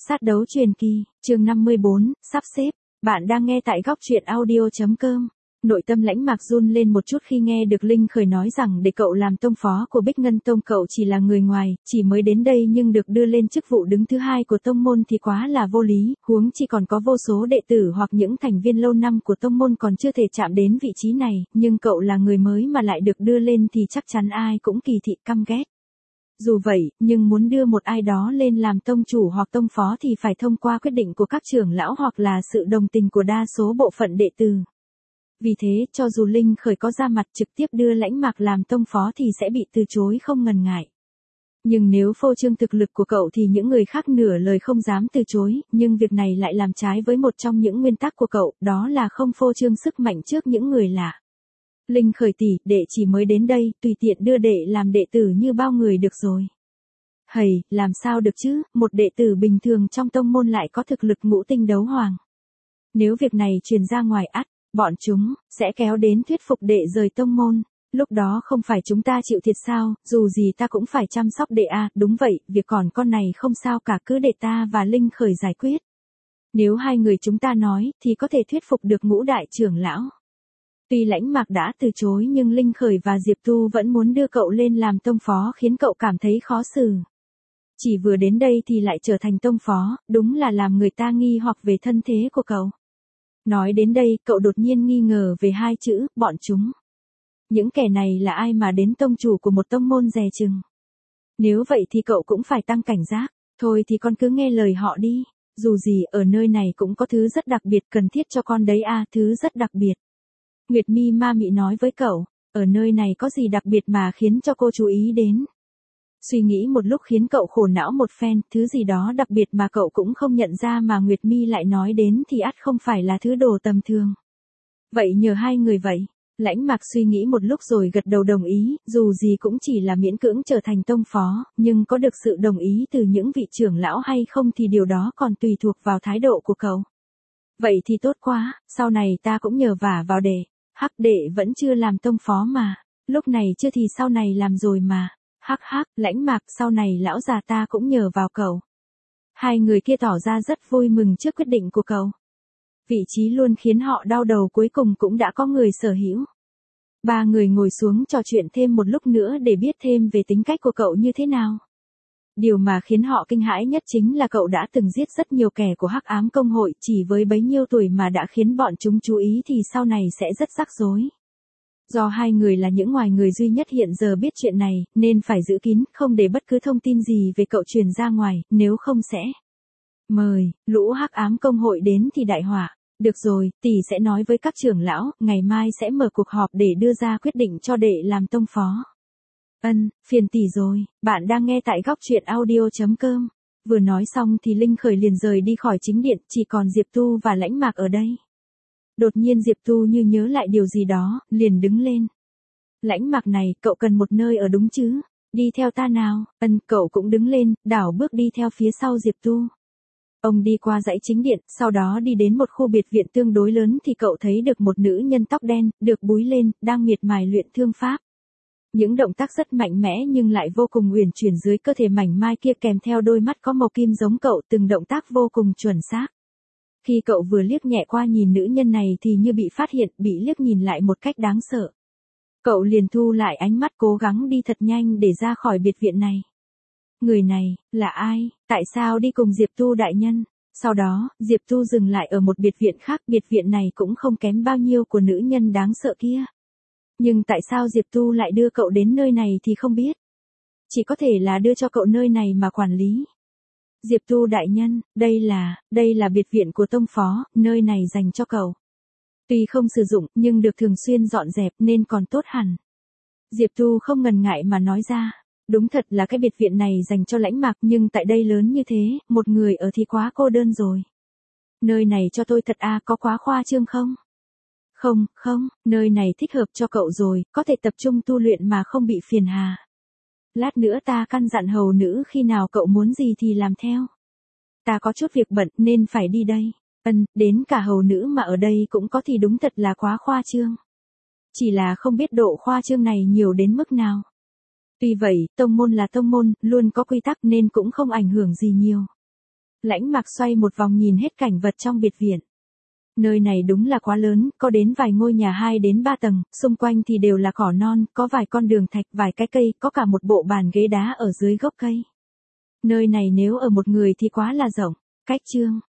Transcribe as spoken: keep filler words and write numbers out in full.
Sát đấu truyền kỳ, chương năm mươi bốn, sắp xếp. Bạn đang nghe tại góc truyện audio chấm com. Nội tâm Lãnh Mạc run lên một chút khi nghe được Linh Khởi nói rằng để cậu làm tông phó của Bích Ngân Tông, cậu chỉ là người ngoài, chỉ mới đến đây nhưng được đưa lên chức vụ đứng thứ hai của tông môn thì quá là vô lý, huống chi còn có vô số đệ tử hoặc những thành viên lâu năm của tông môn còn chưa thể chạm đến vị trí này, nhưng cậu là người mới mà lại được đưa lên thì chắc chắn ai cũng kỳ thị căm ghét. Dù vậy, nhưng muốn đưa một ai đó lên làm tông chủ hoặc tông phó thì phải thông qua quyết định của các trưởng lão hoặc là sự đồng tình của đa số bộ phận đệ tử. Vì thế, cho dù Linh Khởi có ra mặt trực tiếp đưa Lãnh Mạc làm tông phó thì sẽ bị từ chối không ngần ngại. Nhưng nếu phô trương thực lực của cậu thì những người khác nửa lời không dám từ chối, nhưng việc này lại làm trái với một trong những nguyên tắc của cậu, đó là không phô trương sức mạnh trước những người lạ. Linh Khởi tỷ, đệ chỉ mới đến đây, tùy tiện đưa đệ làm đệ tử như bao người được rồi. Hầy, làm sao được chứ, một đệ tử bình thường trong tông môn lại có thực lực ngũ tinh đấu hoàng. Nếu việc này truyền ra ngoài ắt, bọn chúng sẽ kéo đến thuyết phục đệ rời tông môn. Lúc đó không phải chúng ta chịu thiệt sao, dù gì ta cũng phải chăm sóc đệ à, đúng vậy, việc còn con này không sao cả, cứ để ta và Linh Khởi giải quyết. Nếu hai người chúng ta nói, thì có thể thuyết phục được ngũ đại trưởng lão. Tuy Lãnh Mạc đã từ chối nhưng Linh Khởi và Diệp Tu vẫn muốn đưa cậu lên làm tông phó khiến cậu cảm thấy khó xử. Chỉ vừa đến đây thì lại trở thành tông phó, đúng là làm người ta nghi hoặc về thân thế của cậu. Nói đến đây, cậu đột nhiên nghi ngờ về hai chữ, bọn chúng. Những kẻ này là ai mà đến tông chủ của một tông môn dè chừng? Nếu vậy thì cậu cũng phải tăng cảnh giác, thôi thì con cứ nghe lời họ đi, dù gì ở nơi này cũng có thứ rất đặc biệt cần thiết cho con đấy à, thứ rất đặc biệt. Nguyệt Mi ma mị nói với cậu, ở nơi này có gì đặc biệt mà khiến cho cô chú ý đến. Suy nghĩ một lúc khiến cậu khổ não một phen, thứ gì đó đặc biệt mà cậu cũng không nhận ra mà Nguyệt Mi lại nói đến thì ắt không phải là thứ đồ tầm thường. Vậy nhờ hai người vậy, Lãnh Mạc suy nghĩ một lúc rồi gật đầu đồng ý, dù gì cũng chỉ là miễn cưỡng trở thành tông phó, nhưng có được sự đồng ý từ những vị trưởng lão hay không thì điều đó còn tùy thuộc vào thái độ của cậu. Vậy thì tốt quá, sau này ta cũng nhờ vả vào đệ. Hắc đệ vẫn chưa làm tông phó mà, lúc này chưa thì sau này làm rồi mà. Hắc hắc, Lãnh Mạc, sau này lão già ta cũng nhờ vào cậu. Hai người kia tỏ ra rất vui mừng trước quyết định của cậu. Vị trí luôn khiến họ đau đầu cuối cùng cũng đã có người sở hữu. Ba người ngồi xuống trò chuyện thêm một lúc nữa để biết thêm về tính cách của cậu như thế nào. Điều mà khiến họ kinh hãi nhất chính là cậu đã từng giết rất nhiều kẻ của Hắc Ám Công hội, chỉ với bấy nhiêu tuổi mà đã khiến bọn chúng chú ý thì sau này sẽ rất rắc rối. Do hai người là những ngoài người duy nhất hiện giờ biết chuyện này, nên phải giữ kín, không để bất cứ thông tin gì về cậu truyền ra ngoài, nếu không sẽ mời lũ Hắc Ám Công hội đến thì đại họa. Được rồi, tỷ sẽ nói với các trưởng lão, ngày mai sẽ mở cuộc họp để đưa ra quyết định cho đệ làm tông phó. Ân, phiền tỷ rồi, bạn đang nghe tại góc truyện audio chấm com. Vừa nói xong thì Linh Khởi liền rời đi khỏi chính điện, chỉ còn Diệp Tu và Lãnh Mạc ở đây. Đột nhiên Diệp Tu như nhớ lại điều gì đó, liền đứng lên. Lãnh Mạc này, cậu cần một nơi ở đúng chứ? Đi theo ta nào. Ân, cậu cũng đứng lên, đảo bước đi theo phía sau Diệp Tu. Ông đi qua dãy chính điện, sau đó đi đến một khu biệt viện tương đối lớn thì cậu thấy được một nữ nhân tóc đen, được búi lên, đang miệt mài luyện thương pháp. Những động tác rất mạnh mẽ nhưng lại vô cùng uyển chuyển dưới cơ thể mảnh mai kia kèm theo đôi mắt có màu kim giống cậu, từng động tác vô cùng chuẩn xác. Khi cậu vừa liếc nhẹ qua nhìn nữ nhân này thì như bị phát hiện, bị liếc nhìn lại một cách đáng sợ. Cậu liền thu lại ánh mắt cố gắng đi thật nhanh để ra khỏi biệt viện này. Người này, là ai, tại sao đi cùng Diệp Tu đại nhân? Sau đó, Diệp Tu dừng lại ở một biệt viện khác, biệt viện này cũng không kém bao nhiêu của nữ nhân đáng sợ kia. Nhưng tại sao Diệp Tu lại đưa cậu đến nơi này thì không biết. Chỉ có thể là đưa cho cậu nơi này mà quản lý. Diệp Tu đại nhân, đây là, đây là biệt viện của tông phó, nơi này dành cho cậu. Tuy không sử dụng, nhưng được thường xuyên dọn dẹp nên còn tốt hẳn. Diệp Tu không ngần ngại mà nói ra, đúng thật là cái biệt viện này dành cho Lãnh Mạc, nhưng tại đây lớn như thế, một người ở thì quá cô đơn rồi. Nơi này cho tôi thật à, có quá khoa trương không? Không, không, nơi này thích hợp cho cậu rồi, có thể tập trung tu luyện mà không bị phiền hà. Lát nữa ta căn dặn hầu nữ khi nào cậu muốn gì thì làm theo. Ta có chút việc bận nên phải đi đây. Ân, đến cả hầu nữ mà ở đây cũng có thì đúng thật là quá khoa trương. Chỉ là không biết độ khoa trương này nhiều đến mức nào. Tuy vậy, tông môn là tông môn, luôn có quy tắc nên cũng không ảnh hưởng gì nhiều. Lãnh Mạc xoay một vòng nhìn hết cảnh vật trong biệt viện. Nơi này đúng là quá lớn, có đến vài ngôi nhà hai đến ba tầng, xung quanh thì đều là cỏ non, có vài con đường thạch, vài cái cây, có cả một bộ bàn ghế đá ở dưới gốc cây. Nơi này nếu ở một người thì quá là rộng. Cách chương